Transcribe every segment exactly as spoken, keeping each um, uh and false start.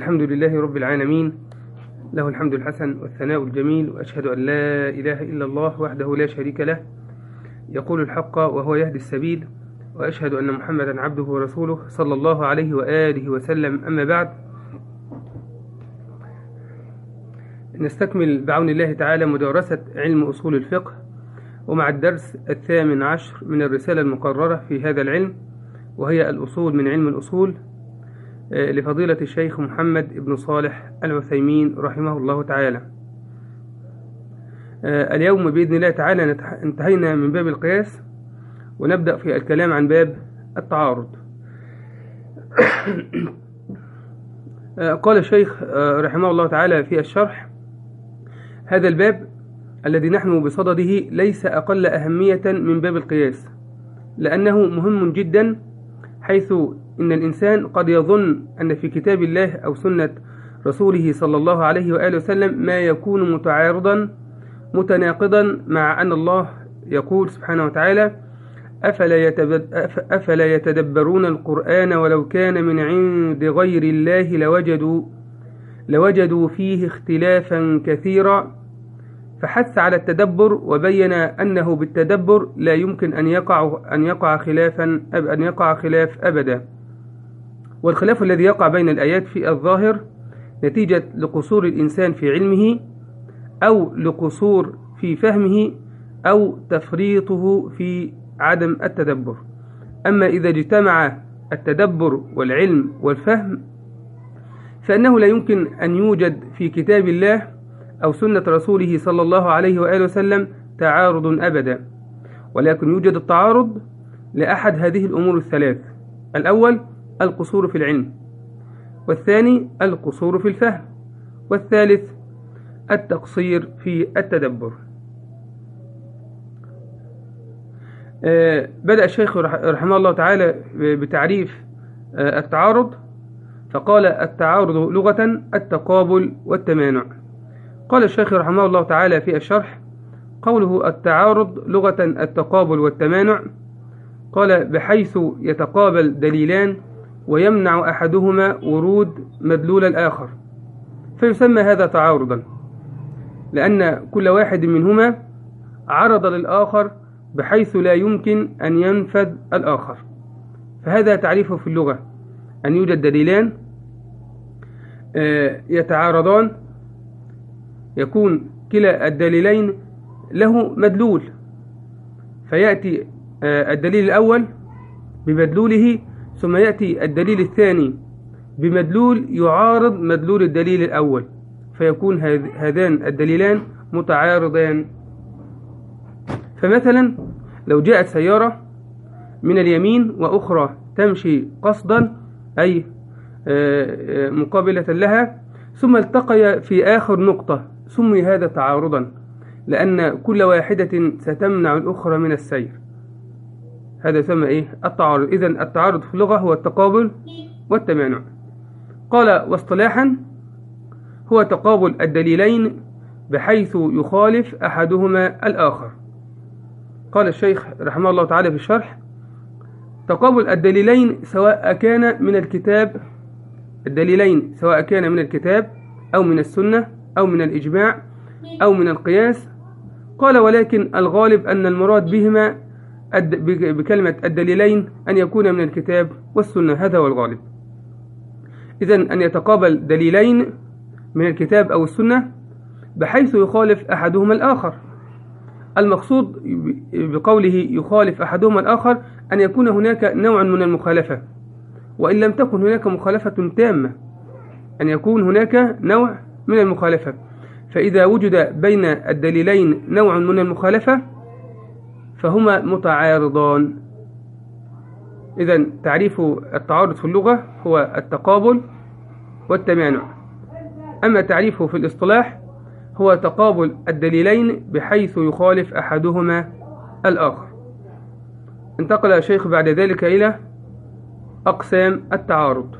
الحمد لله رب العالمين، له الحمد الحسن والثناء الجميل، وأشهد أن لا إله إلا الله وحده لا شريك له يقول الحق وهو يهدي السبيل، وأشهد أن محمدا عبده ورسوله صلى الله عليه وآله وسلم. أما بعد، نستكمل بعون الله تعالى مدارسة علم أصول الفقه، ومع الدرس الثامن عشر من الرسالة المقررة في هذا العلم، وهي الأصول من علم الأصول لفضيلة الشيخ محمد بن صالح العثيمين رحمه الله تعالى. اليوم بإذن الله تعالى انتهينا من باب القياس، ونبدأ في الكلام عن باب التعارض. قال الشيخ رحمه الله تعالى في الشرح: هذا الباب الذي نحن بصدده ليس أقل أهمية من باب القياس، لأنه مهم جدا، حيث إن الإنسان قد يظن أن في كتاب الله أو سنة رسوله صلى الله عليه وآله وسلم ما يكون متعارضا متناقضا مع أن الله يقول سبحانه وتعالى: أفلا يتدبرون القرآن ولو كان من عند غير الله لوجدوا, لوجدوا فيه اختلافا كثيرا. فحث على التدبر، وبين أنه بالتدبر لا يمكن أن يقع أن يقع خلافا أن يقع خلاف أبدا، والخلاف الذي يقع بين الآيات في الظاهر نتيجة لقصور الإنسان في علمه، أو لقصور في فهمه، أو تفريطه في عدم التدبر. أما إذا اجتمع التدبر والعلم والفهم، فإنه لا يمكن أن يوجد في كتاب الله أو سنة رسوله صلى الله عليه وآله وسلم تعارض أبدا، ولكن يوجد التعارض لأحد هذه الأمور الثلاث: الأول القصور في العلم، والثاني القصور في الفهم، والثالث التقصير في التدبر. بدأ الشيخ رحمه الله تعالى بتعريف التعارض، فقال: التعارض لغة التقابل والتمانع. قال الشيخ رحمه الله تعالى في الشرح: قوله التعارض لغة التقابل والتمانع، قال: بحيث يتقابل دليلان ويمنع أحدهما ورود مدلول الآخر، فيسمى هذا تعارضا، لأن كل واحد منهما عرض للآخر بحيث لا يمكن أن ينفذ الآخر. فهذا تعريفه في اللغة: أن يوجد دليلان يتعارضان، يكون كلا الدليلين له مدلول، فيأتي الدليل الأول بمدلوله، ثم يأتي الدليل الثاني بمدلول يعارض مدلول الدليل الأول، فيكون هذان الدليلان متعارضان. فمثلا لو جاءت سيارة من اليمين وأخرى تمشي قصدا، أي مقابلة لها، ثم التقيا في آخر نقطة، سمي هذا تعارضا، لأن كل واحدة ستمنع الأخرى من السير. هذا يسمى إيه؟ التعارض. إذن التعارض في اللغة هو التقابل والتمانع. قال: واصطلاحا هو تقابل الدليلين بحيث يخالف أحدهما الآخر. قال الشيخ رحمه الله تعالى في الشرح: تقابل الدليلين سواء كان من الكتاب الدليلين سواء كان من الكتاب أو من السنة أو من الإجماع أو من القياس. قال: ولكن الغالب أن المراد بهما بكلمة الدليلين أن يكون من الكتاب والسنة، هذا هو الغالب. إذن أن يتقابل دليلين من الكتاب أو السنة بحيث يخالف أحدهما الآخر. المقصود بقوله يخالف أحدهما الآخر أن يكون هناك نوع من المخالفة، وإن لم تكن هناك مخالفة تامة، أن يكون هناك نوع من المخالفة. فإذا وجد بين الدليلين نوع من المخالفة فهما متعارضان. إذن تعريف التعارض في اللغة هو التقابل والتمانع. أما تعريفه في الاصطلاح هو تقابل الدليلين بحيث يخالف أحدهما الآخر. انتقل الشيخ بعد ذلك إلى أقسام التعارض.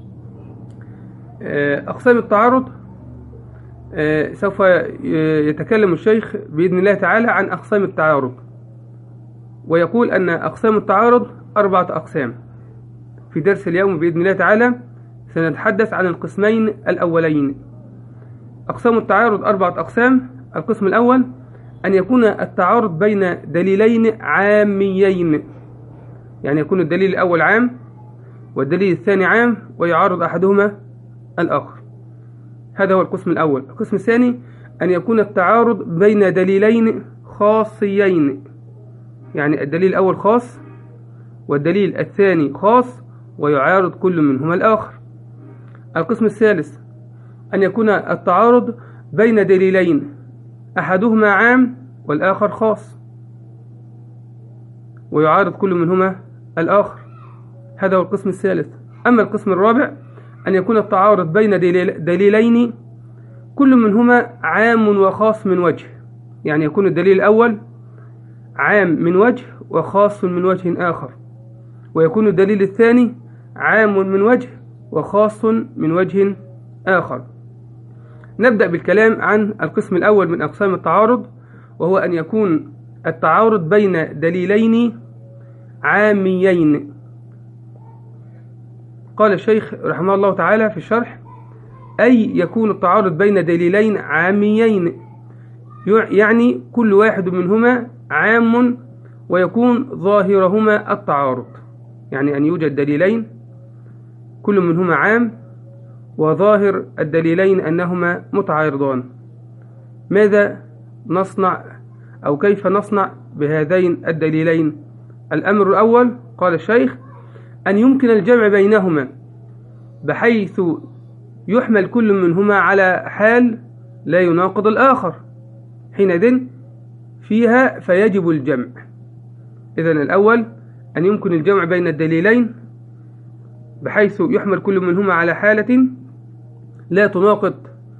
أقسام التعارض سوف يتكلم الشيخ بإذن الله تعالى عن أقسام التعارض، ويقول أن أقسام التعارض أربعة أقسام. في درس اليوم بإذن الله تعالى سنتحدث عن القسمين الأولين. أقسام التعارض أربعة أقسام. القسم الأول أن يكون التعارض بين دليلين عاميين، يعني يكون الدليل الأول عام والدليل الثاني عام ويعارض أحدهما الآخر، هذا هو القسم الأول. القسم الثاني أن يكون التعارض بين دليلين خاصيين، يعني الدليل الأول خاص والدليل الثاني خاص ويعارض كل منهما الآخر. القسم الثالث أن يكون التعارض بين دليلين أحدهما عام والآخر خاص ويعارض كل منهما الآخر، هذا هو القسم الثالث. أما القسم الرابع أن يكون التعارض بين دليلين كل منهما عام وخاص من وجه، يعني يكون الدليل الأول عام من وجه وخاص من وجه آخر، ويكون الدليل الثاني عام من وجه وخاص من وجه آخر. نبدأ بالكلام عن القسم الأول من أقسام التعارض، وهو أن يكون التعارض بين دليلين عاميين. قال الشيخ رحمه الله تعالى في الشرح: أي يكون التعارض بين دليلين عاميين، يعني كل واحد منهما عام ويكون ظاهرهما التعارض، يعني أن يوجد دليلين كل منهما عام وظاهر الدليلين أنهما متعارضان. ماذا نصنع أو كيف نصنع بهذين الدليلين؟ الأمر الأول قال الشيخ أن يمكن الجمع بينهما بحيث يحمل كل منهما على حال لا يناقض الآخر، حينئذ فيها فيجب الجمع. إذن الأول أن يمكن الجمع بين الدليلين بحيث يحمل كل منهما على حالة لا تناقض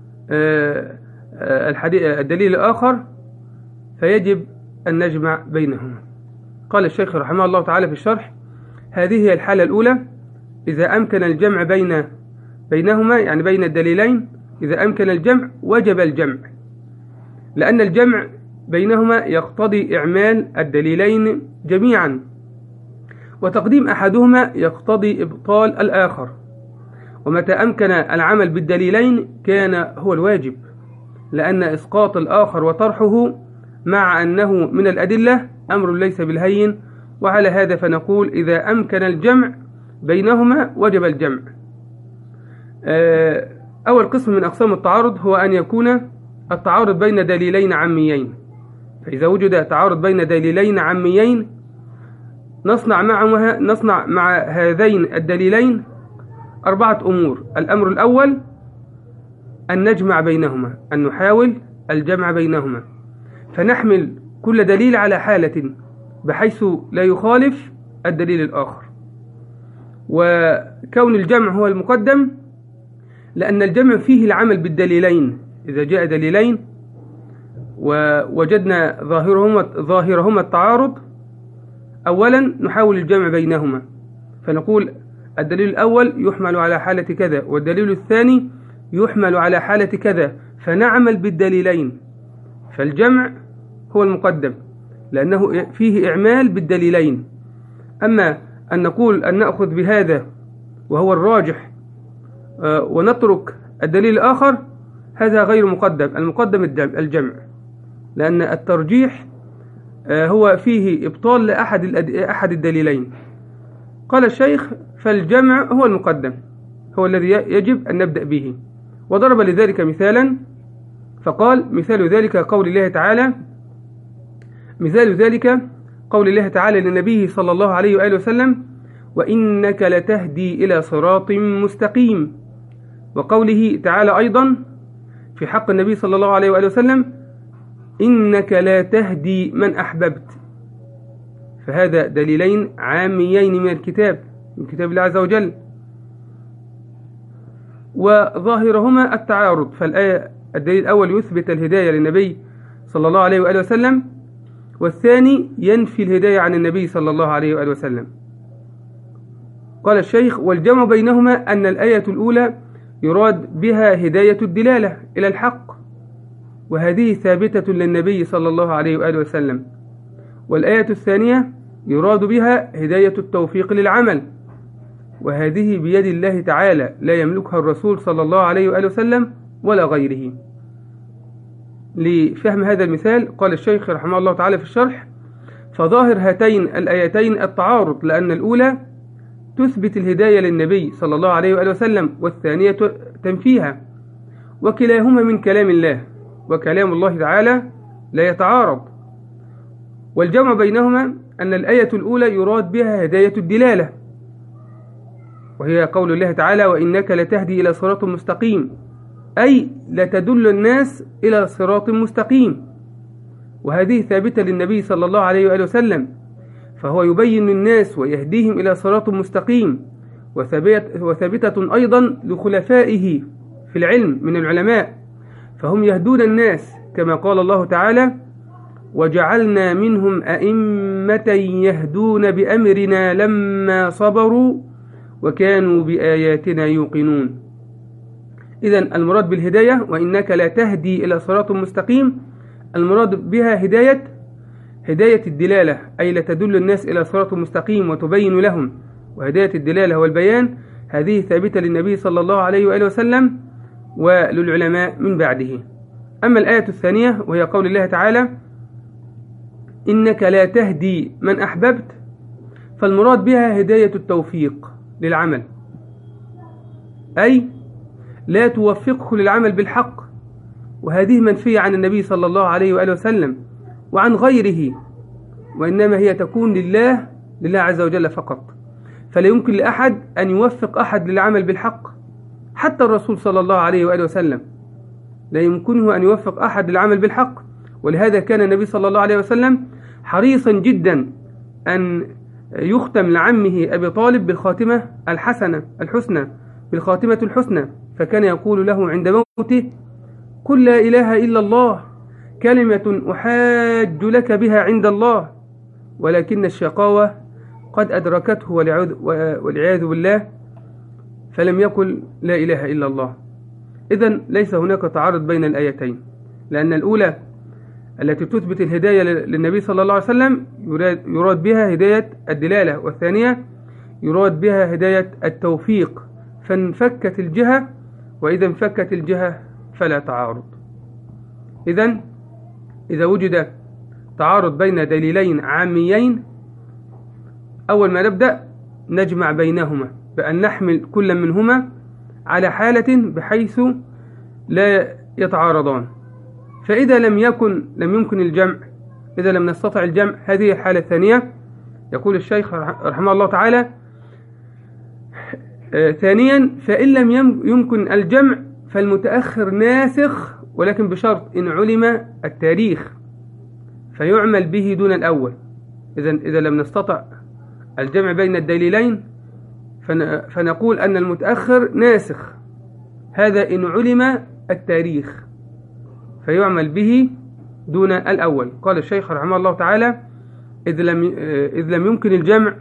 الدليل الآخر فيجب أن نجمع بينهما. قال الشيخ رحمه الله تعالى في الشرح: هذه هي الحالة الأولى إذا أمكن الجمع بين بينهما، يعني بين الدليلين، إذا أمكن الجمع وجب الجمع، لأن الجمع بينهما يقتضي إعمال الدليلين جميعا، وتقديم أحدهما يقتضي إبطال الآخر، ومتى أمكن العمل بالدليلين كان هو الواجب، لأن إسقاط الآخر وطرحه مع أنه من الأدلة أمر ليس بالهين، وعلى هذا فنقول إذا أمكن الجمع بينهما وجب الجمع. أول قسم من أقسام التعارض هو أن يكون التعارض بين دليلين عاميين. فإذا وجد تعارض بين دليلين عاميين نصنع معها نصنع مع هذين الدليلين أربعة أمور. الأمر الأول أن نجمع بينهما، أن نحاول الجمع بينهما، فنحمل كل دليل على حالة بحيث لا يخالف الدليل الآخر. وكون الجمع هو المقدم لأن الجمع فيه العمل بالدليلين. إذا جاء دليلين ووجدنا ظاهرهما ظاهرهما التعارض، أولا نحاول الجمع بينهما، فنقول الدليل الأول يحمل على حالة كذا والدليل الثاني يحمل على حالة كذا، فنعمل بالدليلين. فالجمع هو المقدم لأنه فيه إعمال بالدليلين. أما أن نقول أن نأخذ بهذا وهو الراجح ونترك الدليل الآخر، هذا غير مقدم. المقدم الجمع، لأن الترجيح هو فيه إبطال لأحد أحد الدليلين. قال الشيخ: فالجمع هو المقدم، هو الذي يجب أن نبدأ به. وضرب لذلك مثالا فقال: مثال ذلك قول الله تعالى مثال ذلك قول الله تعالى للنبي صلى الله عليه وآله وسلم: وإنك لتهدي إلى صراط مستقيم. وقوله تعالى أيضا في حق النبي صلى الله عليه وآله وسلم: إنك لا تهدي من أحببت. فهذا دليلين عاميين من الكتاب من كتاب الله عز وجل، وظاهرهما التعارض. فالآية الدليل الأول يثبت الهداية للنبي صلى الله عليه وآله وسلم، والثاني ينفي الهداية عن النبي صلى الله عليه وآله وسلم. قال الشيخ: والجمع بينهما أن الآية الأولى يراد بها هداية الدلالة إلى الحق، وهذه ثابتة للنبي صلى الله عليه وآله وسلم، والآية الثانية يراد بها هداية التوفيق للعمل، وهذه بيد الله تعالى لا يملكها الرسول صلى الله عليه وآله وسلم ولا غيره. لفهم هذا المثال قال الشيخ رحمه الله تعالى في الشرح: فظاهر هاتين الآيتين التعارض، لأن الأولى تثبت الهداية للنبي صلى الله عليه وآله وسلم، والثانية تنفيها، وكلاهما من كلام الله، وكلام الله تعالى لا يتعارض. والجمع بينهما أن الآية الأولى يراد بها هداية الدلالة، وهي قول الله تعالى: وإنك لتهدي إلى صراط مستقيم، أي لتدل الناس إلى صراط مستقيم، وهذه ثابتة للنبي صلى الله عليه وآله وسلم، فهو يبين للناس ويهديهم إلى صراط مستقيم. وثابتة أيضا لخلفائه في العلم من العلماء، فهم يهدون الناس كما قال الله تعالى: وجعلنا منهم أئمة يهدون بأمرنا لما صبروا وكانوا بآياتنا يوقنون. إذن المراد بالهداية وإنك لا تهدي إلى صراط مستقيم، المراد بها هداية هداية الدلالة، أي لتدل الناس إلى صراط مستقيم وتبين لهم. وهداية الدلالة والبيان هذه ثابتة للنبي صلى الله عليه وآله وسلم وللعلماء من بعده. أما الآية الثانية وهي قول الله تعالى: إنك لا تهدي من أحببت، فالمراد بها هداية التوفيق للعمل، أي لا توفقه للعمل بالحق، وهذه منفية عن النبي صلى الله عليه وآله وسلم وعن غيره، وإنما هي تكون لله لله عز وجل فقط. فلا يمكن لأحد أن يوفق أحد للعمل بالحق، حتى الرسول صلى الله عليه وآله وسلم لا يمكنه أن يوفق أحد للعمل بالحق. ولهذا كان النبي صلى الله عليه وسلم حريصا جدا أن يختم لعمه أبي طالب بالخاتمة الحسنة الحسنى بالخاتمة الحسنى، فكان يقول له عند موته: قل لا إله إلا الله، كلمة أحاج لك بها عند الله، ولكن الشقاوة قد أدركته والعياذ بالله فلم يقل لا إله إلا الله. إذن ليس هناك تعارض بين الآيتين، لأن الأولى التي تثبت الهداية للنبي صلى الله عليه وسلم يراد, يراد بها هداية الدلالة، والثانية يراد بها هداية التوفيق، فانفكت الجهة، وإذا انفكت الجهة فلا تعارض. إذن إذا وجد تعارض بين دليلين عاميين، أول ما نبدأ نجمع بينهما بأن نحمل كل منهما على حالة بحيث لا يتعارضان. فإذا لم يكن لم يمكن الجمع، إذا لم نستطع الجمع، هذه الحالة الثانية. يقول الشيخ رحمه الله تعالى: آه ثانيا، فإن لم يمكن الجمع فالمتأخر ناسخ، ولكن بشرط إن علم التاريخ فيعمل به دون الأول. إذا إذا لم نستطع الجمع بين الدليلين فنقول أن المتأخر ناسخ، هذا إن علم التاريخ فيعمل به دون الأول. قال الشيخ رحمه الله تعالى: إذ لم إذ لم يمكن الجمع،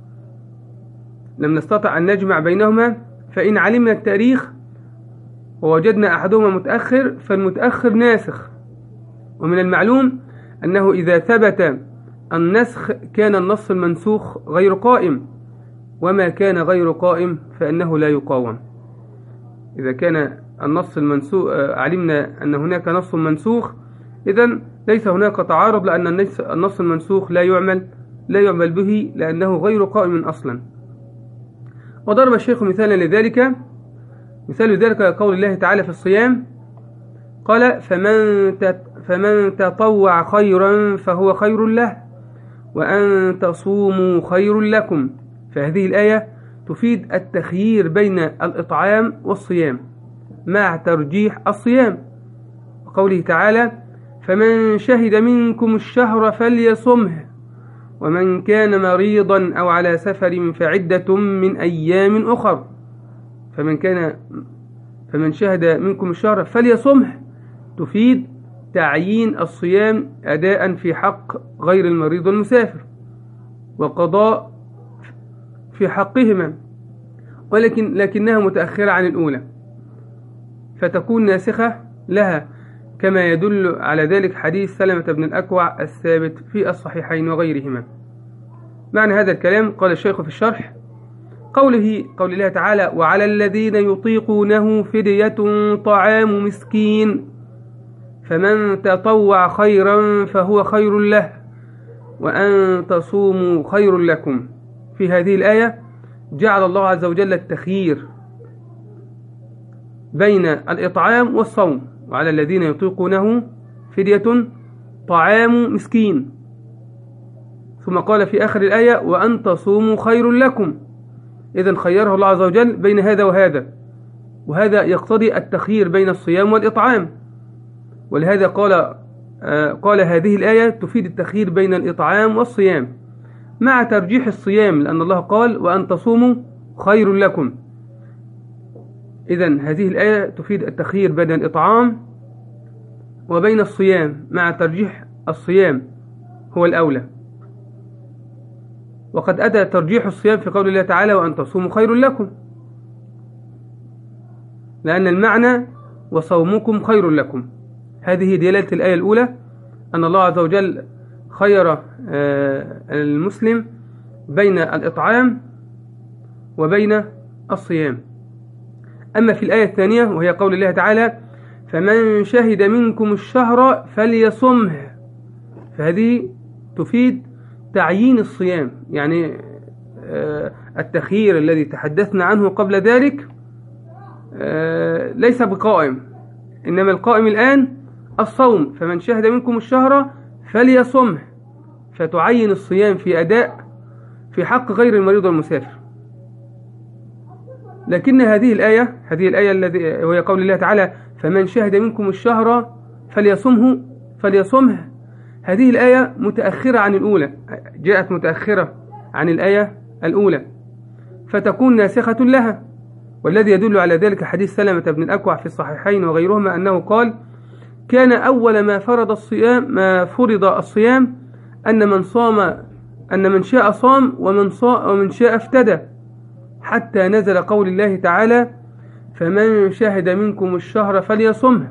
لم نستطع أن نجمع بينهما، فإن علمنا التاريخ ووجدنا أحدهما متأخر فالمتأخر ناسخ. ومن المعلوم أنه إذا ثبت النسخ كان النص المنسوخ غير قائم، وما كان غير قائم فإنه لا يقاوم. إذا كان النص المنسوخ علمنا أن هناك نص منسوخ، إذن ليس هناك تعارض، لأن النص المنسوخ لا يعمل لا يعمل به لأنه غير قائم أصلا. وضرب الشيخ مثالا لذلك، مثال ذلك قول الله تعالى في الصيام: قال: فمن فمن تطوع خيرا فهو خير له، وأن تصوموا خير لكم. فهذه الآية تفيد التخيير بين الإطعام والصيام مع ترجيح الصيام. وقوله تعالى: فمن شهد منكم الشهر فليصمه، ومن كان مريضا أو على سفر فعدة من أيام أخر. فمن كان فمن شهد منكم الشهر فليصمه تفيد تعيين الصيام أداء في حق غير المريض والمسافر، وقضاء في حقهما، ولكن لكنها متأخرة عن الأولى فتكون ناسخة لها، كما يدل على ذلك حديث سلمة بن الأكوع الثابت في الصحيحين وغيرهما. معنى هذا الكلام قال الشيخ في الشرح: قوله قول الله تعالى وعلى الذين يطيقونه فدية طعام مسكين فمن تطوع خيرا فهو خير له وأن تصوموا خير لكم. في هذه الآية جعل الله عز وجل التخيير بين الإطعام والصوم. وعلى الذين يطيقونه فدية طعام مسكين، ثم قال في آخر الآية وأن تصوموا خير لكم. إذن خيره الله عز وجل بين هذا وهذا، وهذا يقتضي التخيير بين الصيام والإطعام. ولهذا قال آه قال هذه الآية تفيد التخيير بين الإطعام والصيام مع ترجيح الصيام، لأن الله قال وأن تصوموا خير لكم. إذن هذه الآية تفيد التخيير بين الإطعام وبين الصيام مع ترجيح الصيام هو الأولى. وقد أتى ترجيح الصيام في قول الله تعالى وأن تصوموا خير لكم، لأن المعنى وصومكم خير لكم. هذه دلالة الآية الأولى أن الله عز وجل خير المسلم بين الإطعام وبين الصيام. أما في الآية الثانية وهي قول الله تعالى فمن شهد منكم الشهر فليصمه، فهذه تفيد تعيين الصيام، يعني التخيير الذي تحدثنا عنه قبل ذلك ليس بقائم، إنما القائم الآن الصوم. فمن شهد منكم الشهر فليصمه، فتعين الصيام في أداء في حق غير المريض والمسافر. لكن هذه الآية هذه الآية الذي وهي قول الله تعالى فمن شهد منكم الشهر فليصمه فليصمه هذه الآية متأخرة عن الأولى، جاءت متأخرة عن الآية الأولى فتكون ناسخة لها. والذي يدل على ذلك حديث سلمة بن الأكوع في الصحيحين وغيرهما أنه قال كان أول ما فرض الصيام ما فرض الصيام أن من صام أن من شاء صام ومن صام ومن شاء افتدى، حتى نزل قول الله تعالى فمن شهد منكم الشهر فليصمه،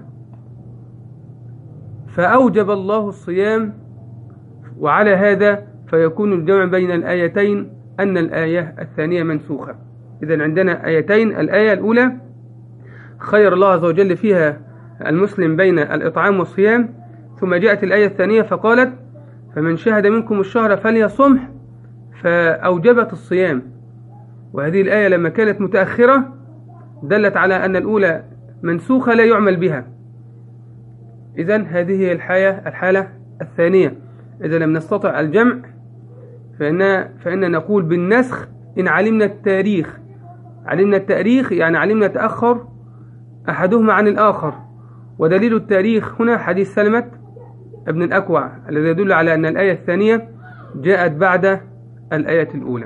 فأوجب الله الصيام. وعلى هذا فيكون الجمع بين الآيتين أن الآية الثانية منسوخة. إذن عندنا آيتين، الآية الأولى خير الله عز وجل فيها المسلم بين الإطعام والصيام، ثم جاءت الآية الثانية فقالت فمن شهد منكم الشهر فليصمه، فأوجبت الصيام. وهذه الآية لما كانت متأخرة دلت على أن الأولى منسوخة لا يعمل بها. إذن هذه هي الحالة الحالة الثانية. إذا لم نستطع الجمع فإن فإن نقول بالنسخ إن علمنا التاريخ. علمنا التاريخ يعني علمنا تأخر أحدهما عن الآخر، ودليل التاريخ هنا حديث سلمة ابن الأكوع الذي يدل على أن الآية الثانية جاءت بعد الآية الأولى،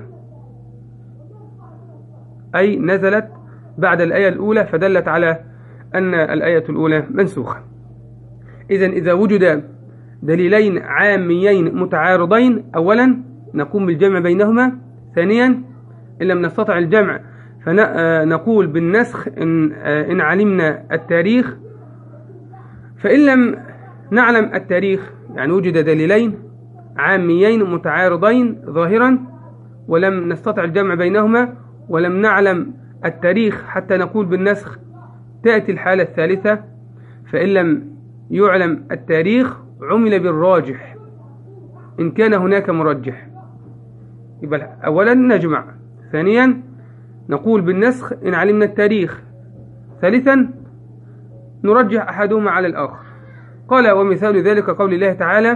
أي نزلت بعد الآية الأولى، فدلت على أن الآية الأولى منسوخة. إذن إذا وجد دليلين عاميين متعارضين أولا نقوم بالجمع بينهما، ثانيا إن لم نستطع الجمع فنقول بالنسخ إن, إن علمنا التاريخ. فإن لم نعلم التاريخ يعني وجد دليلين عاميين متعارضين ظاهرا ولم نستطع الجمع بينهما ولم نعلم التاريخ حتى نقول بالنسخ، تأتي الحالة الثالثة. فإن لم يعلم التاريخ عمل بالراجح إن كان هناك مرجح، يبقى أولا نجمع، ثانيا نقول بالنسخ إن علمنا التاريخ، ثالثا نرجح أحدهما على الآخر. قال ومثال ذلك قول الله تعالى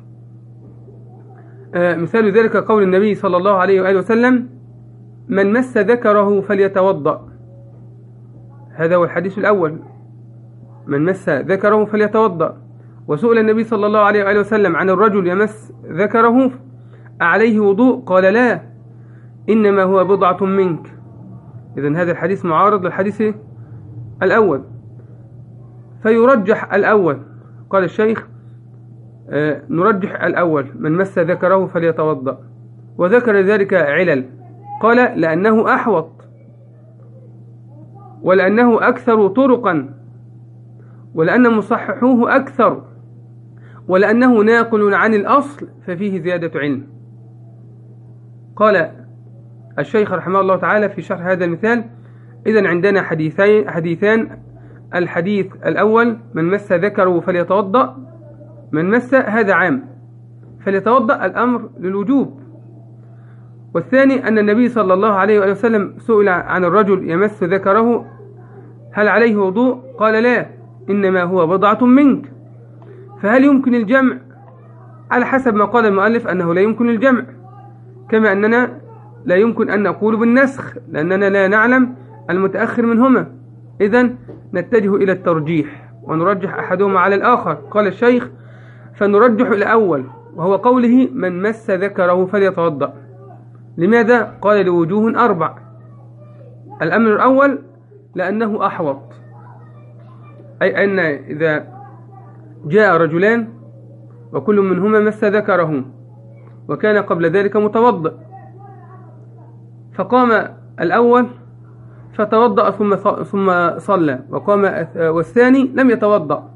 آه مثال ذلك قول النبي صلى الله عليه وآله وسلم من مس ذكره فليتوضأ. هذا هو الحديث الأول، من مس ذكره فليتوضأ. وسئل النبي صلى الله عليه وآله وسلم عن الرجل يمس ذكره عليه وضوء، قال لا إنما هو بضعة منك. إذن هذا الحديث معارض للحديث الأول، فيرجح الأول. قال الشيخ آه نرجح الأول من مس ذكره فليتوضأ، وذكر ذلك علل. قال لأنه أحوط، ولأنه أكثر طرقا، ولأن مصححوه أكثر، ولأنه ناقل عن الأصل ففيه زيادة علم. قال الشيخ رحمه الله تعالى في شرح هذا المثال: إذن عندنا حديثين حديثان الحديث الأول: من مس ذكره فليتوضأ. من مس هذا عام، فليتوضأ الأمر للوجوب. والثاني أن النبي صلى الله عليه وآله وسلم سئل عن الرجل يمس ذكره هل عليه وضوء؟ قال: لا، إنما هو بضعة منك. فهل يمكن الجمع؟ على حسب ما قال المؤلف أنه لا يمكن الجمع، كما أننا لا يمكن أن نقول بالنسخ لأننا لا نعلم المتأخر منهما. إذن نتجه إلى الترجيح ونرجح أحدهما على الآخر. قال الشيخ: فنرجح الأول وهو قوله من مس ذكره فليتوضأ. لماذا؟ قال: لوجوه أربع. الأمر الأول لأنه أحوط، أي أن إذا جاء رجلان وكل منهما مس ذكره وكان قبل ذلك متوضئ، فقام الأول فتوضأ ثم ثم صلى، وقام والثاني لم يتوضأ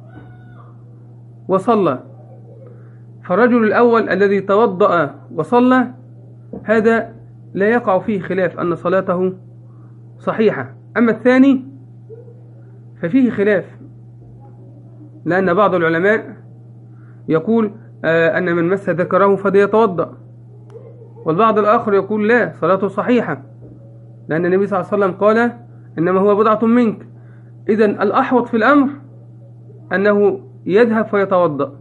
وصلى، فالرجل الأول الذي توضأ وصلى هذا لا يقع فيه خلاف أن صلاته صحيحة. أما الثاني ففيه خلاف، لأن بعض العلماء يقول أن من مس ذكره فليتوضأ، والبعض الآخر يقول لا، صلاته صحيحة، لأن النبي صلى الله عليه وسلم قال: إنما هو بضعة منك. إذن الأحوط في الأمر أنه يذهب فيتوضأ،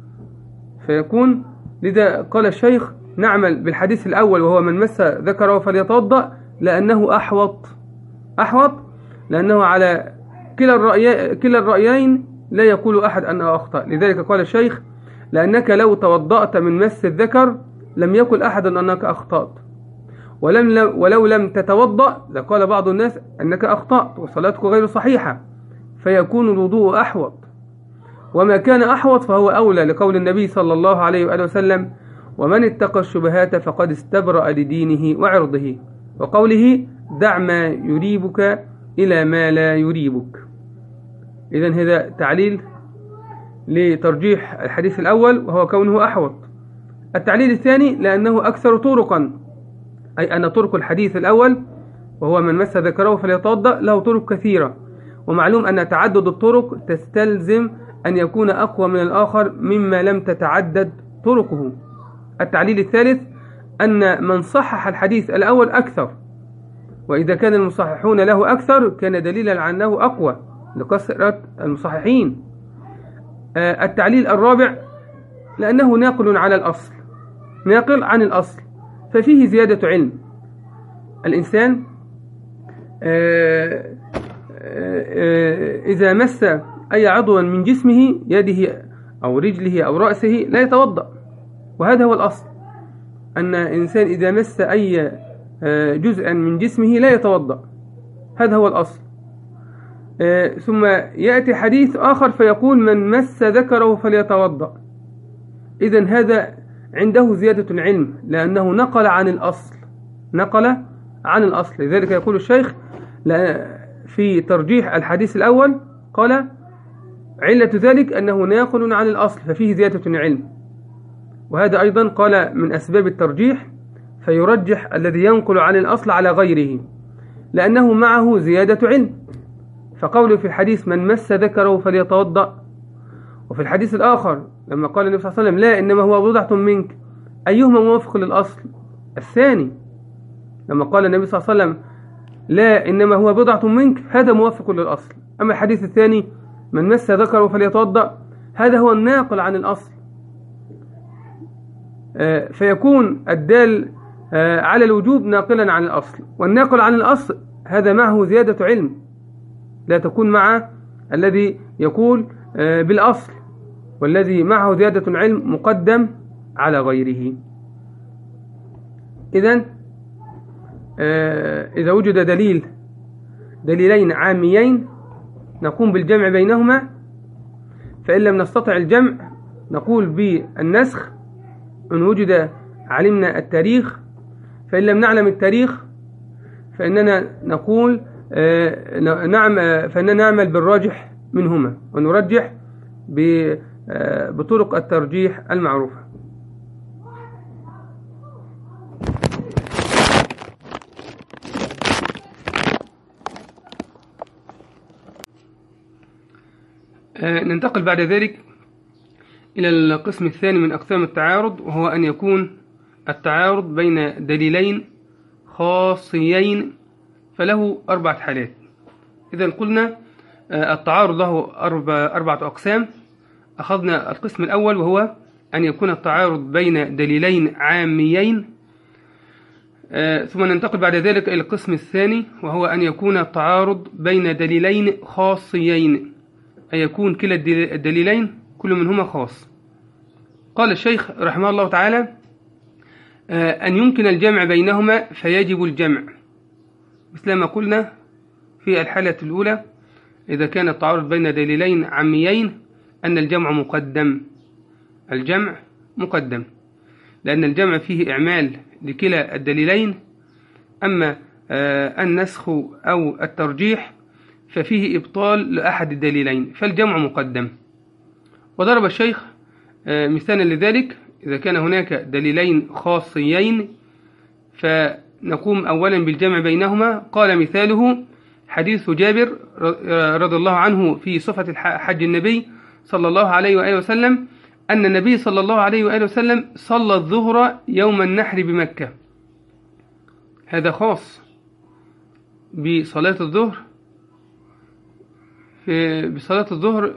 فيكون لذا قال الشيخ: نعمل بالحديث الأول وهو من مس ذكره فليتوضأ، لأنه أحوط. أحوط لأنه على كلا الرأي كلا الرأيين لا يقول أحد أنه أخطأ. لذلك قال الشيخ: لأنك لو توضأت من مس الذكر لم يقل أحد أنك أخطأت، ولم ولو لم تتوضأ لقال بعض الناس أنك أخطأت وصلاتك غير صحيحة، فيكون الوضوء أحوط. وما كان أحوط فهو أولى، لقول النبي صلى الله عليه وآله وسلم: ومن اتقى الشبهات فقد استبرأ لدينه وعرضه، وقوله: دع ما يريبك إلى ما لا يريبك. إذن هذا تعليل لترجيح الحديث الأول وهو كونه أحوط. التعليل الثاني لأنه أكثر طرقا، أي أن طرق الحديث الأول وهو من مس ذكره فليتوضأ له طرق كثيرة، ومعلوم أن تعدد الطرق تستلزم أن يكون أقوى من الآخر مما لم تتعدد طرقه. التعليل الثالث أن من صحح الحديث الأول أكثر، وإذا كان المصححون له أكثر كان دليلا على أنه أقوى لكثرة المصححين. التعليل الرابع لأنه ناقل على الأصل، ناقل عن الأصل، ففيه زيادة علم. الإنسان إذا مس أي عضو من جسمه، يده أو رجله أو رأسه، لا يتوضأ، وهذا هو الأصل، أن الإنسان إذا مس أي جزءا من جسمه لا يتوضأ، هذا هو الأصل. ثم يأتي حديث آخر فيقول: من مس ذكره فليتوضأ. إذن هذا عنده زيادة العلم لأنه نقل عن الأصل، نقل عن الأصل. لذلك يقول الشيخ في ترجيح الحديث الأول قال: علة ذلك أنه ناقل عن الأصل ففيه زيادة العلم. وهذا أيضا قال من أسباب الترجيح، فيرجح الذي ينقل عن الأصل على غيره لأنه معه زيادة علم. فقوله في الحديث: من مس ذكره فليتوضأ، وفي الحديث الآخر لما قال النبي صلى الله عليه وسلم: لا، إنما هو بضعة منك، أيهما موافق للأصل؟ الثاني. لما قال النبي صلى الله عليه وسلم: لا، إنما هو بضعة منك، هذا موافق للأصل. أما الحديث الثاني: من مس ذكره فليتوضأ، هذا هو الناقل عن الأصل. فيكون الدال على الوجوب ناقلا عن الأصل، والناقل عن الأصل هذا معه زيادة علم، لا تكون مع الذي يقول بالأصل، والذي معه زيادة علم مقدم على غيره. إذن إذا وجد دليل دليلين عاميين نقوم بالجمع بينهما، فإن لم نستطع الجمع نقول بالنسخ إن وجد علمنا التاريخ، فإن لم نعلم التاريخ فإننا نقول نعم فإننا نعمل بالراجح منهما ونرجح بطرق الترجيح المعروفة. ننتقل بعد ذلك إلى القسم الثاني من أقسام التعارض، وهو أن يكون التعارض بين دليلين خاصيين فله أربعة حالات. إذا قلنا التعارض له أربعة أقسام. أخذنا القسم الأول وهو أن يكون التعارض بين دليلين عاميين، ثم ننتقل بعد ذلك إلى القسم الثاني وهو أن يكون التعارض بين دليلين خاصيين، أن يكون كلا الدليلين كل منهما خاص. قال الشيخ رحمه الله تعالى: أن يمكن الجمع بينهما فيجب الجمع، مثل ما قلنا في الحالة الأولى إذا كان التعارض بين دليلين عاميين أن الجمع مقدم، الجمع مقدم لأن الجمع فيه إعمال لكلا الدليلين، أما النسخ أو الترجيح ففيه إبطال لأحد الدليلين، فالجمع مقدم. وضرب الشيخ مثالا لذلك: إذا كان هناك دليلين خاصيين فنقوم أولا بالجمع بينهما. قال: مثاله حديث جابر رضي الله عنه في صفة حج النبي صلى الله عليه وآله وسلم أن النبي صلى الله عليه وآله وسلم صلى الظهر يوم النحر بمكة. هذا خاص بصلاة الظهر بصلاة الظهر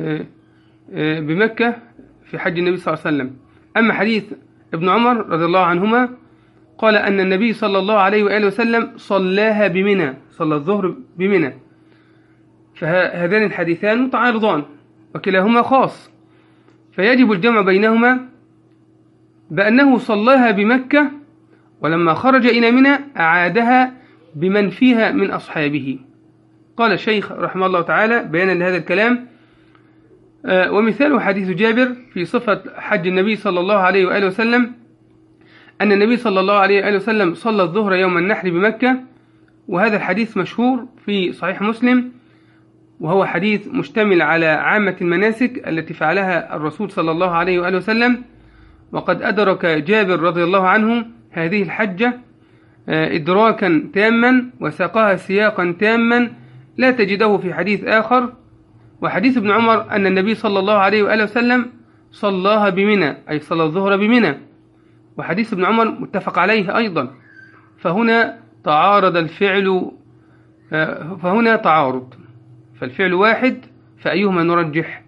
بمكة في حج النبي صلى الله عليه وسلم. أما حديث ابن عمر رضي الله عنهما قال أن النبي صلى الله عليه وآله وسلم صلاها بمنى، صلى الظهر بمنى. فهذان الحديثان متعارضان وكلاهما خاص، فيجب الجمع بينهما بأنه صلاها بمكة ولما خرج إلى منى أعادها بمن فيها من أصحابه. قال الشيخ رحمه الله تعالى بيانا لهذا الكلام: ومثال حديث جابر في صفة حج النبي صلى الله عليه وآله وسلم أن النبي صلى الله عليه وآله وسلم صلى الظهر يوم النحر بمكة. وهذا الحديث مشهور في صحيح مسلم، وهو حديث مشتمل على عامة المناسك التي فعلها الرسول صلى الله عليه وآله وسلم. وقد أدرك جابر رضي الله عنه هذه الحجة إدراكا تاما وساقها سياقا تاما لا تجده في حديث آخر. وحديث ابن عمر أن النبي صلى الله عليه وآله وسلم صلاها بمنى، أي صلى الظهر بمنى، وحديث ابن عمر متفق عليه أيضا. فهنا تعارض الفعل، فهنا تعارض، فالفعل واحد، فأيهما نرجح؟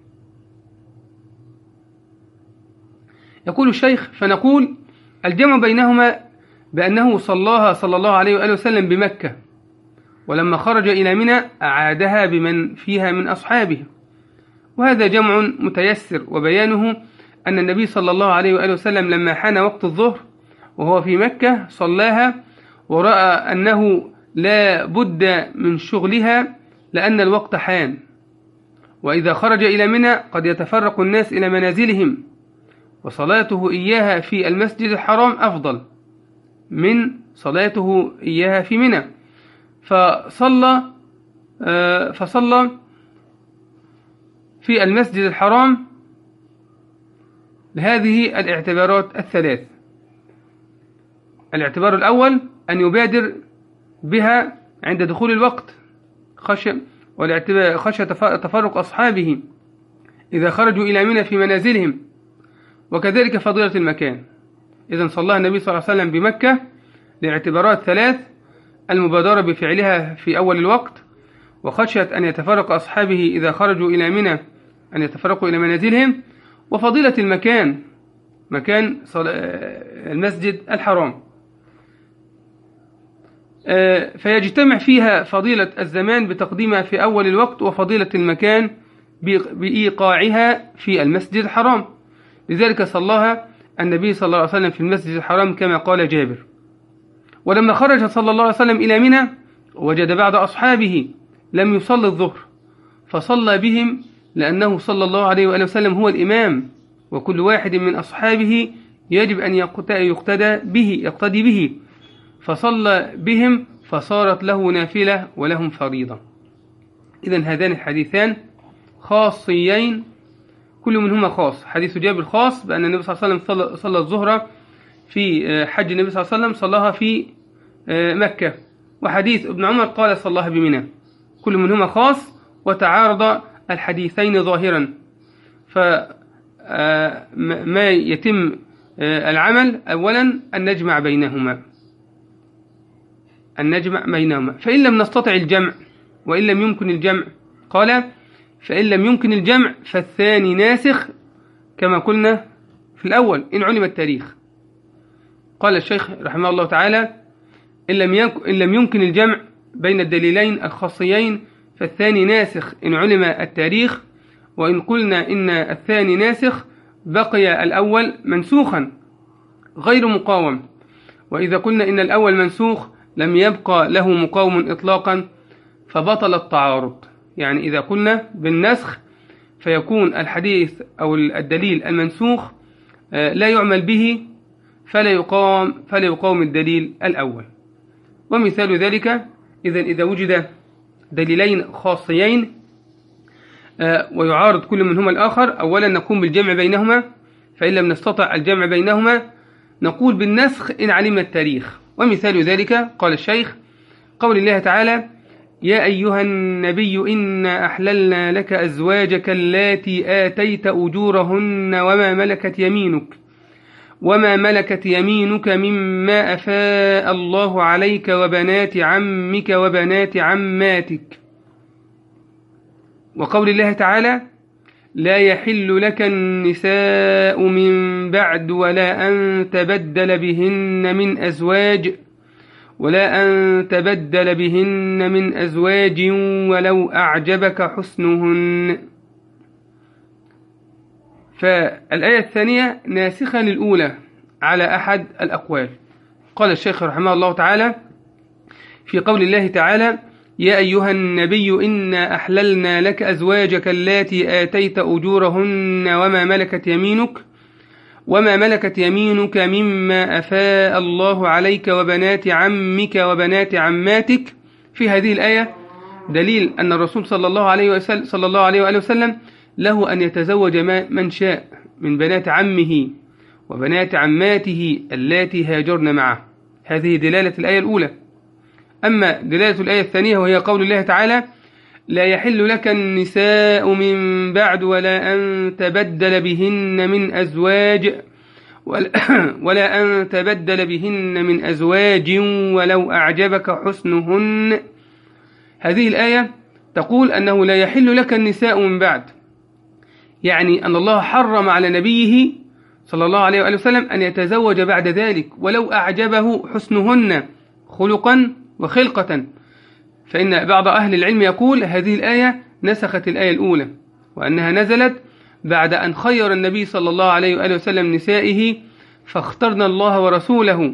يقول الشيخ: فنقول الجمع بينهما بأنه صلاها صلى الله عليه وآله وسلم بمكة ولما خرج إلى منى أعادها بمن فيها من أصحابه، وهذا جمع متيسر. وبيانه أن النبي صلى الله عليه وآله وسلم لما حان وقت الظهر وهو في مكة صلاها ورأى أنه لا بد من شغلها لأن الوقت حان، وإذا خرج إلى منى قد يتفرق الناس إلى منازلهم، وصلاته إياها في المسجد الحرام أفضل من صلاته إياها في منى، فصلى فصلى في المسجد الحرام لهذه الاعتبارات الثلاث. الاعتبار الأول أن يبادر بها عند دخول الوقت خشية خشية تفرق أصحابه إذا خرجوا إلى منى في منازلهم، وكذلك فضيلة المكان. إذن صلى النبي صلى الله عليه وسلم بمكة لاعتبارات ثلاث: المبادرة بفعلها في أول الوقت، وخشية أن يتفرق أصحابه إذا خرجوا إلى منى أن يتفرقوا إلى منازلهم، وفضيلة المكان، مكان المسجد الحرام، فيجتمع فيها فضيلة الزمان بتقديمها في أول الوقت، وفضيلة المكان بإيقاعها في المسجد الحرام. لذلك صلاها النبي صلى الله عليه وسلم في المسجد الحرام كما قال جابر. ولما خرج صلى الله عليه وسلم إلى منى وجد بعض أصحابه لم يصلي الظهر فصلى بهم، لأنه صلى الله عليه وآله وسلم هو الإمام، وكل واحد من أصحابه يجب أن يقتدى به يقتدي به، فصلى بهم فصارت له نافلة ولهم فريضة. إذن هذان الحديثان خاصيين كل منهما خاص. حديث جابر خاص بأن النبي صلى الله عليه وسلم صلى الظهر في حج النبي صلى الله عليه وسلم صلاها في مكة، وحديث ابن عمر قال صلاها بمنى. كل منهما خاص، وتعارض الحديثين ظاهرا، فما يتم العمل أولا أن نجمع بينهما أن نجمع بينهما فإن لم نستطع الجمع وإن لم يمكن الجمع، قال فإن لم يمكن الجمع فالثاني ناسخ كما قلنا في الأول إن علم التاريخ. قال الشيخ رحمه الله تعالى إن لم إن لم يمكن الجمع بين الدليلين الخاصيين فالثاني ناسخ إن علم التاريخ، وإن قلنا إن الثاني ناسخ بقي الأول منسوخا غير مقاوم، وإذا قلنا إن الأول منسوخ لم يبقى له مقاوم إطلاقا فبطل التعارض. يعني إذا قلنا بالنسخ فيكون الحديث أو الدليل المنسوخ لا يعمل به فلا يقام فلا يقاوم الدليل الأول. ومثال ذلك إذا إذا وجد دليلين خاصيين ويعارض كل منهما الآخر، أولا نقوم بالجمع بينهما، فإن لم نستطع الجمع بينهما نقول بالنسخ إن علمنا التاريخ. ومثال ذلك قال الشيخ قول الله تعالى يا أيها النبي إنا أحللنا لك أزواجك اللاتي آتيت أجورهن وما ملكت يمينك وما ملكت يمينك مما أفاء الله عليك وبنات عمك وبنات عماتك. وقول الله تعالى لا يحل لك النساء من بعد ولا أن تبدل بهن من أزواج ولا أن تبدل بهن من أزواج ولو أعجبك حسنهن. فالآية الثانية ناسخة للأولى على أحد الأقوال. قال الشيخ رحمه الله تعالى في قول الله تعالى يا أيها النبي إنا أحللنا لك أزواجك اللاتي آتيت أجورهن وما ملكت يمينك وما ملكت يمينك مما أفاء الله عليك وبنات عمك وبنات عماتك. في هذه الآية دليل أن الرسول صلى الله عليه وسلم صلى الله عليه وآله وسلم له أن يتزوج من شاء من بنات عمه وبنات عماته اللاتي هاجرن معه. هذه دلالة الآية الأولى. أما دلالة الآية الثانية وهي قول الله تعالى لا يحل لك النساء من بعد ولا أن تبدل بهن من أزواج ولا أن تبدل بهن من أزواج ولو أعجبك حسنهن. هذه الآية تقول أنه لا يحل لك النساء من بعد، يعني أن الله حرم على نبيه صلى الله عليه وآله وسلم أن يتزوج بعد ذلك ولو أعجبه حسنهن خلقا وخلقة. فإن بعض أهل العلم يقول هذه الآية نسخت الآية الأولى، وأنها نزلت بعد أن خير النبي صلى الله عليه وآله وسلم نسائه فاخترنا الله ورسوله.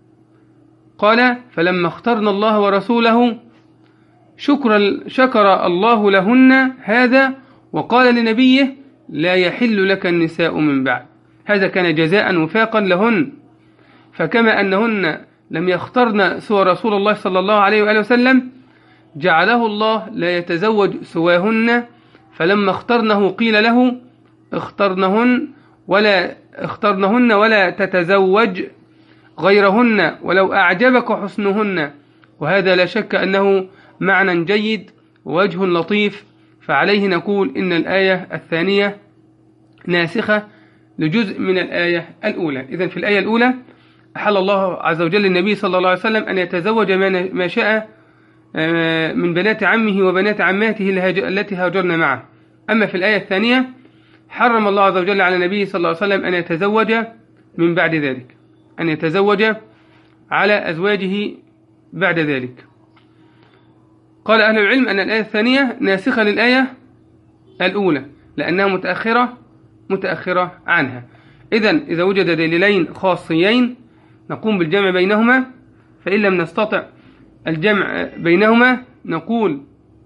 قال فلما اخترنا الله ورسوله شكر, شكر الله لهن هذا وقال لنبيه لا يحل لك النساء من بعد. هذا كان جزاء وفاقا لهن، فكما أنهن لم يخترن سوى رسول الله صلى الله عليه وآله وسلم جعله الله لا يتزوج سواهن، فلما اخترنه قيل له اخترنهن ولا اخترنهن ولا تتزوج غيرهن ولو أعجبك حسنهن. وهذا لا شك أنه معنى جيد ووجه لطيف، فعليه نقول إن الآية الثانية ناسخة لجزء من الآية الأولى. إذن في الآية الأولى أحل الله عز وجل النبي صلى الله عليه وسلم أن يتزوج ما شاء من بنات عمه وبنات عماته التي هاجرن معه. أما في الآية الثانية حرم الله عز وجل على النبي صلى الله عليه وسلم أن يتزوج من بعد ذلك، أن يتزوج على أزواجه بعد ذلك. قال أهل العلم أن الآية الثانية ناسخة للآية الأولى لأنها متأخرة متأخرة عنها. إذن إذا وجد دليلين خاصيين نقوم بالجمع بينهما، فإن لم نستطع الجمع بينهما نقول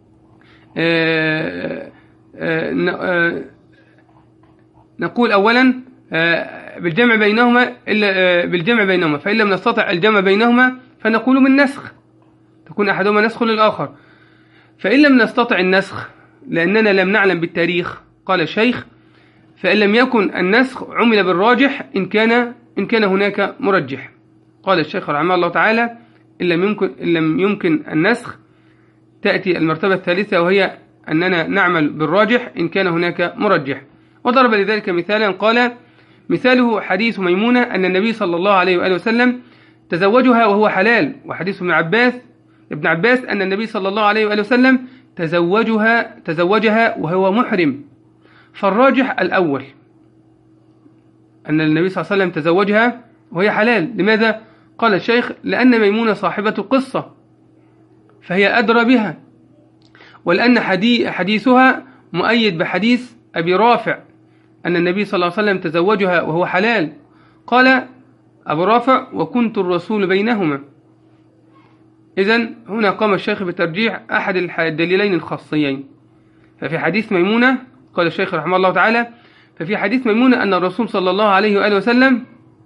آآ آآ نقول أولا بالجمع بينهما إلا بالجمع بينهما فإن لم نستطع الجمع بينهما فنقول بالنسخ، تكون أحدهما نسخ للآخر. فإن لم نستطع النسخ لأننا لم نعلم بالتاريخ، قال الشيخ فإن لم يكن النسخ عمل بالراجح إن كان إن كان هناك مرجح. قال الشيخ رحمه الله تعالى إن لم يمكن إن لم يمكن النسخ تأتي المرتبة الثالثة وهي أننا نعمل بالراجح إن كان هناك مرجح. وضرب لذلك مثالا قال: مثاله حديث ميمونة أن النبي صلى الله عليه وآله وسلم تزوجها وهو حلال، وحديث ابن عباس ابن عباس أن النبي صلى الله عليه وآله وسلم تزوجها تزوجها وهو محرم. فالراجح الأول أن النبي صلى الله عليه وسلم تزوجها وهي حلال. لماذا؟ قال الشيخ: لأن ميمونة صاحبة القصة فهي أدرى بها، ولأن حديثها مؤيد بحديث أبي رافع أن النبي صلى الله عليه وسلم تزوجها وهو حلال. قال أبو رافع: وكنت الرسول بينهما. إذن هنا قام الشيخ بترجيح أحد الدليلين الخاصيين. ففي حديث ميمونة قال الشيخ رحمه الله تعالى: ففي حديث ميمونة أن الرسول صلى الله عليه وآله وسلم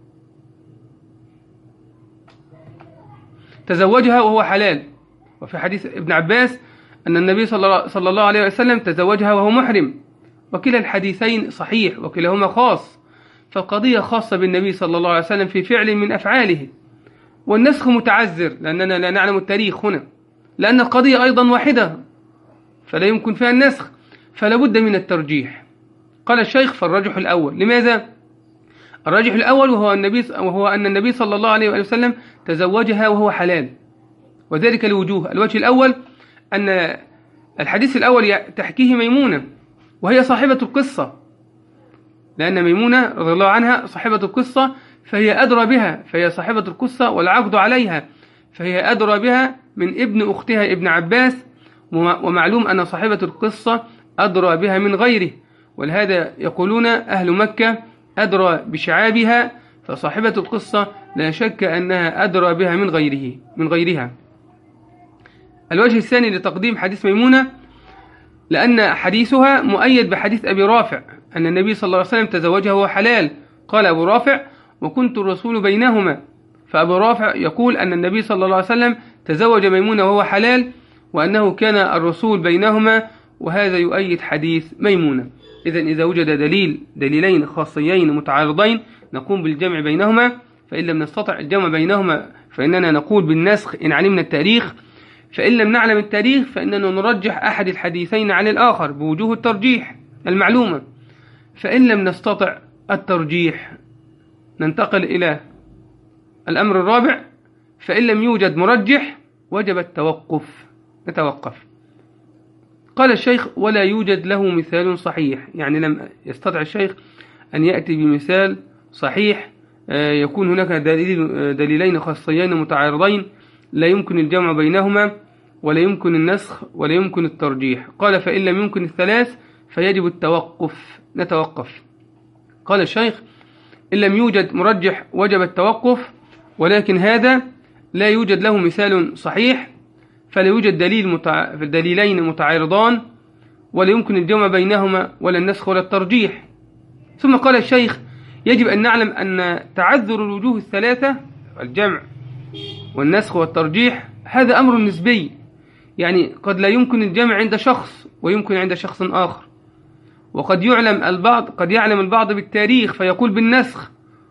تزوجها وهو حلال، وفي حديث ابن عباس أن النبي صلى الله عليه وسلم تزوجها وهو محرم. وكلا الحديثين صحيح وكلاهما خاص، فالقضية خاصة بالنبي صلى الله عليه وسلم في فعل من أفعاله، والنسخ متعذر لأننا لا نعلم التاريخ هنا، لأن القضية أيضا واحدة فلا يمكن فيها النسخ، فلا بد من الترجيح. قال الشيخ: فالرجح الأول. لماذا؟ الرجح الأول وهو النبي وهو أن النبي صلى الله عليه وسلم تزوجها وهو حلال، وذلك لوجوه. الوجه الأول أن الحديث الأول تحكيه ميمونة وهي صاحبة القصة، لأن ميمونة رضي الله عنها صاحبة القصة فهي أدرى بها، فهي صاحبة القصة والعقد عليها، فهي أدرى بها من ابن أختها ابن عباس، ومعلوم أن صاحبة القصة أدرى بها من غيره، ولهذا يقولون أهل مكة أدرى بشعابها، فصاحبة القصة لا شك أنها أدرى بها من غيره من غيرها. الوجه الثاني لتقديم حديث ميمونة لأن حديثها مؤيد بحديث أبي رافع أن النبي صلى الله عليه وسلم تزوجها وهو حلال. قال أبو رافع: وكنت الرسول بينهما. فأبو رافع يقول أن النبي صلى الله عليه وسلم تزوج ميمونة وهو حلال، وأنه كان الرسول بينهما، وهذا يؤيد حديث ميمونة. إذن إذا وجد دليل دليلين خاصيين متعارضين نقوم بالجمع بينهما، فإن لم نستطع الجمع بينهما فإننا نقول بالنسخ إن علمنا التاريخ، فإن لم نعلم التاريخ فإننا نرجح أحد الحديثين عن الآخر بوجوه الترجيح المعلومة. فإن لم نستطع الترجيح ننتقل إلى الأمر الرابع: فإن لم يوجد مرجح وجب التوقف، نتوقف. قال الشيخ: ولا يوجد له مثال صحيح، يعني لم يستطع الشيخ أن يأتي بمثال صحيح يكون هناك دليل دليلين خاصيين متعارضين لا يمكن الجمع بينهما ولا يمكن النسخ ولا يمكن الترجيح. قال: فإن لم يمكن الثلاث فيجب التوقف، نتوقف. قال الشيخ: إن لم يوجد مرجح وجب التوقف، ولكن هذا لا يوجد له مثال صحيح، فلا يوجد دليل متع... دليلين متعارضان ولا يمكن الجمع بينهما ولا النسخ ولا الترجيح. ثم قال الشيخ: يجب أن نعلم أن تعذر الوجوه الثلاثة الجمع والنسخ والترجيح هذا أمر نسبي، يعني قد لا يمكن الجمع عند شخص ويمكن عند شخص آخر، وقد يعلم البعض قد يعلم البعض بالتاريخ فيقول بالنسخ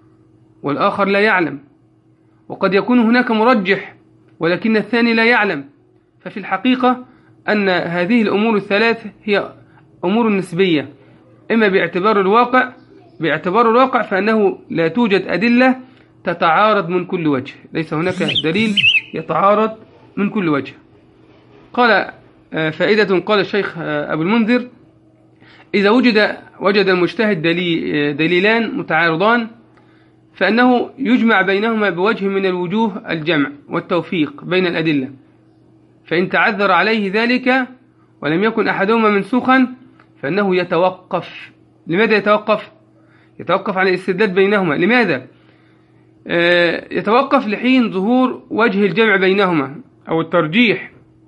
والآخر لا يعلم، وقد يكون هناك مرجح ولكن الثاني لا يعلم. ففي الحقيقة أن هذه الأمور الثلاث هي أمور نسبية، إما باعتبار الواقع باعتبار الواقع فأنه لا توجد أدلة تتعارض من كل وجه، ليس هناك دليل يتعارض من كل وجه. قال فائدة، قال الشيخ أبو المنذر: إذا وجد وجد المجتهد دليل دليلان متعارضان فإنه يجمع بينهما بوجه من الوجوه الجمع والتوفيق بين الأدلة، فإن تعذر عليه ذلك ولم يكن أحدهما منسوخا فإنه يتوقف. لماذا يتوقف؟ يتوقف عن الاستدلال بينهما. لماذا؟ آه يتوقف لحين ظهور وجه الجمع بينهما أو الترجيح.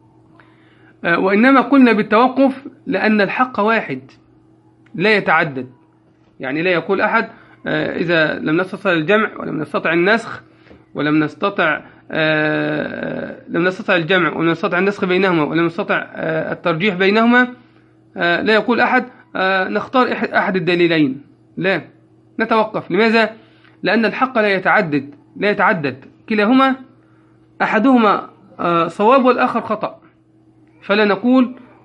آه وإنما قلنا بالتوقف لأن الحق واحد لا يتعدد، يعني لا يقول أحد آه إذا لم نستطع الجمع ولم نستطع النسخ ولم نستطع آه لم نستطع الجمع ولم نستطع النسخ بينهما ولم نستطع آه الترجيح بينهما، آه لا يقول أحد آه نختار أحد الدليلين، لا، نتوقف. لماذا؟ لأن الحق لا يتعدد لا يتعدد كلاهما أحدهما آه صواب والآخر خطأ، فلا نقول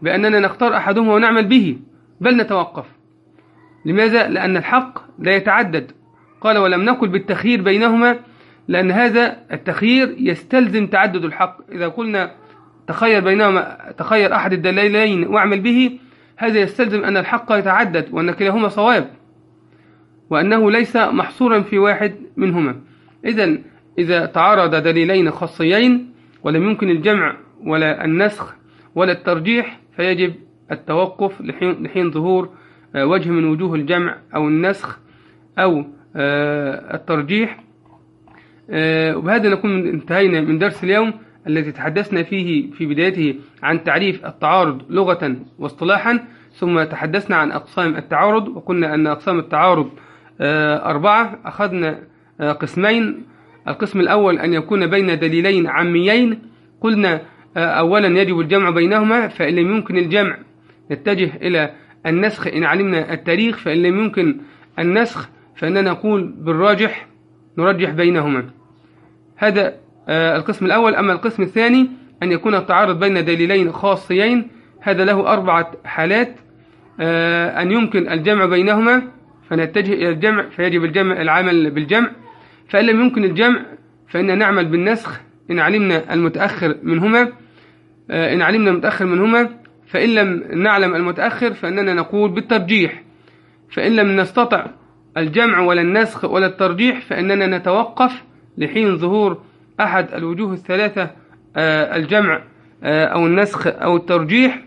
بأننا نختار أحدهما ونعمل به، بل نتوقف. لماذا؟ لأن الحق لا يتعدد. قال ولم نقل بالتخيير بينهما، لأن هذا التخيير يستلزم تعدد الحق. إذا قلنا تخير بينهما، تخير أحد الدليلين واعمل به، هذا يستلزم أن الحق يتعدد وأن كلاهما صواب، وأنه ليس محصورا في واحد منهما. إذن إذا تعارض دليلين خاصيين ولم يمكن الجمع ولا النسخ ولا الترجيح، فيجب التوقف لحين, لحين ظهور وجه من وجوه الجمع أو النسخ أو الترجيح. وبهذا نكون انتهينا من درس اليوم الذي تحدثنا فيه في بدايته عن تعريف التعارض لغة واصطلاحا، ثم تحدثنا عن أقسام التعارض، وقلنا أن أقسام التعارض أربعة. أخذنا قسمين. القسم الأول أن يكون بين دليلين عاميين. قلنا أولا يجب الجمع بينهما، فإن لم يمكن الجمع نتجه إلى النسخ إن علمنا التاريخ، فإن لم يمكن النسخ فإننا نقول بالراجح نرجح بينهما. هذا القسم الأول. أما القسم الثاني أن يكون التعارض بين دليلين خاصيين، هذا له أربعة حالات. أن يمكن الجمع بينهما فنتجه إلى الجمع، فيجب الجمع العمل بالجمع. فإن لم يمكن الجمع فإن نعمل بالنسخ إن علمنا المتأخر منهما إن علمنا المتأخر منهما فإن لم نعلم المتأخر فإننا نقول بالترجيح. فإن لم نستطع الجمع ولا النسخ ولا الترجيح فإننا نتوقف لحين ظهور أحد الوجوه الثلاثة، الجمع أو النسخ أو الترجيح،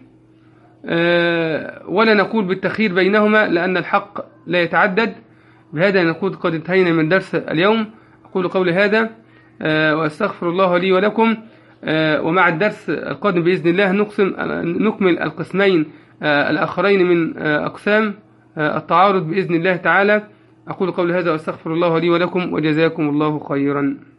ولا نقول بالتخيير بينهما لأن الحق لا يتعدد. بهذا نكون قد انتهينا من درس اليوم. أقول قولي هذا وأستغفر الله لي ولكم. ومع الدرس القادم بإذن الله نقسم نكمل القسمين الآخرين من أقسام التعارض بإذن الله تعالى. أقول قولي هذا وأستغفر الله لي ولكم، وجزاكم الله خيرا.